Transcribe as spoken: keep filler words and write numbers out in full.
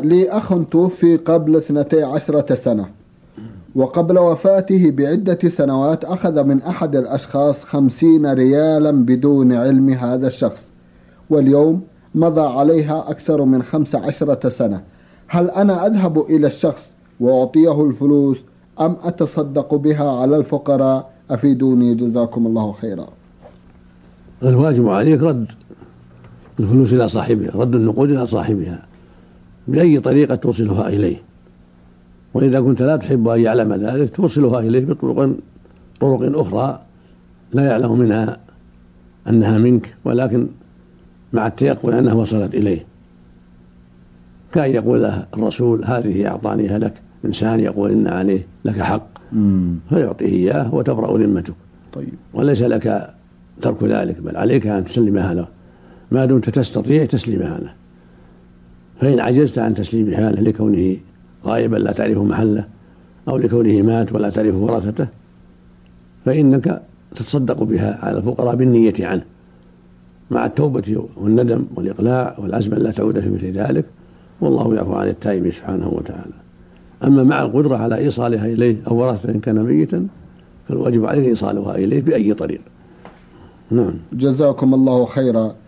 لي أخ توفي قبل اثنتي عشرة سنة، وقبل وفاته بعدة سنوات أخذ من أحد الأشخاص خمسين ريالا بدون علم هذا الشخص، واليوم مضى عليها أكثر من خمس عشرة سنة. هل أنا أذهب إلى الشخص وأعطيه الفلوس أم أتصدق بها على الفقراء؟ أفيدوني جزاكم الله خيرا. الواجب عليك رد الفلوس إلى صاحبها، رد النقود إلى صاحبها بأي طريقة توصلها إليه، وإذا كنت لا تحب أن يعلم ذلك توصلها إليه بطرق طرق أخرى لا يعلم منها أنها منك، ولكن مع التيقن أنها وصلت إليه، كأن يقول له الرسول هذه أعطانيها لك، إنسان يقول إن عليه لك حق فيعطيه إياه وتبرأ ذمتك. طيب. وليس لك ترك ذلك، بل عليك أن تسلمها له ما دمت تستطيع تسليمها له، فإن عجزت عن تسليمها له لكونه غائبا لا تعرف محله أو لكونه مات ولا تعرف ورثته فإنك تتصدق بها على الفقراء بالنية عنه مع التوبة والندم والإقلاع والعزم لا تعود في مثل ذلك، والله يعفو عن التائب سبحانه وتعالى. أما مع القدرة على إيصالها إليه أو ورثته إن كان ميتا فالواجب عليك إيصالها إليه بأي طريق. نعم. جزاكم الله خيرا.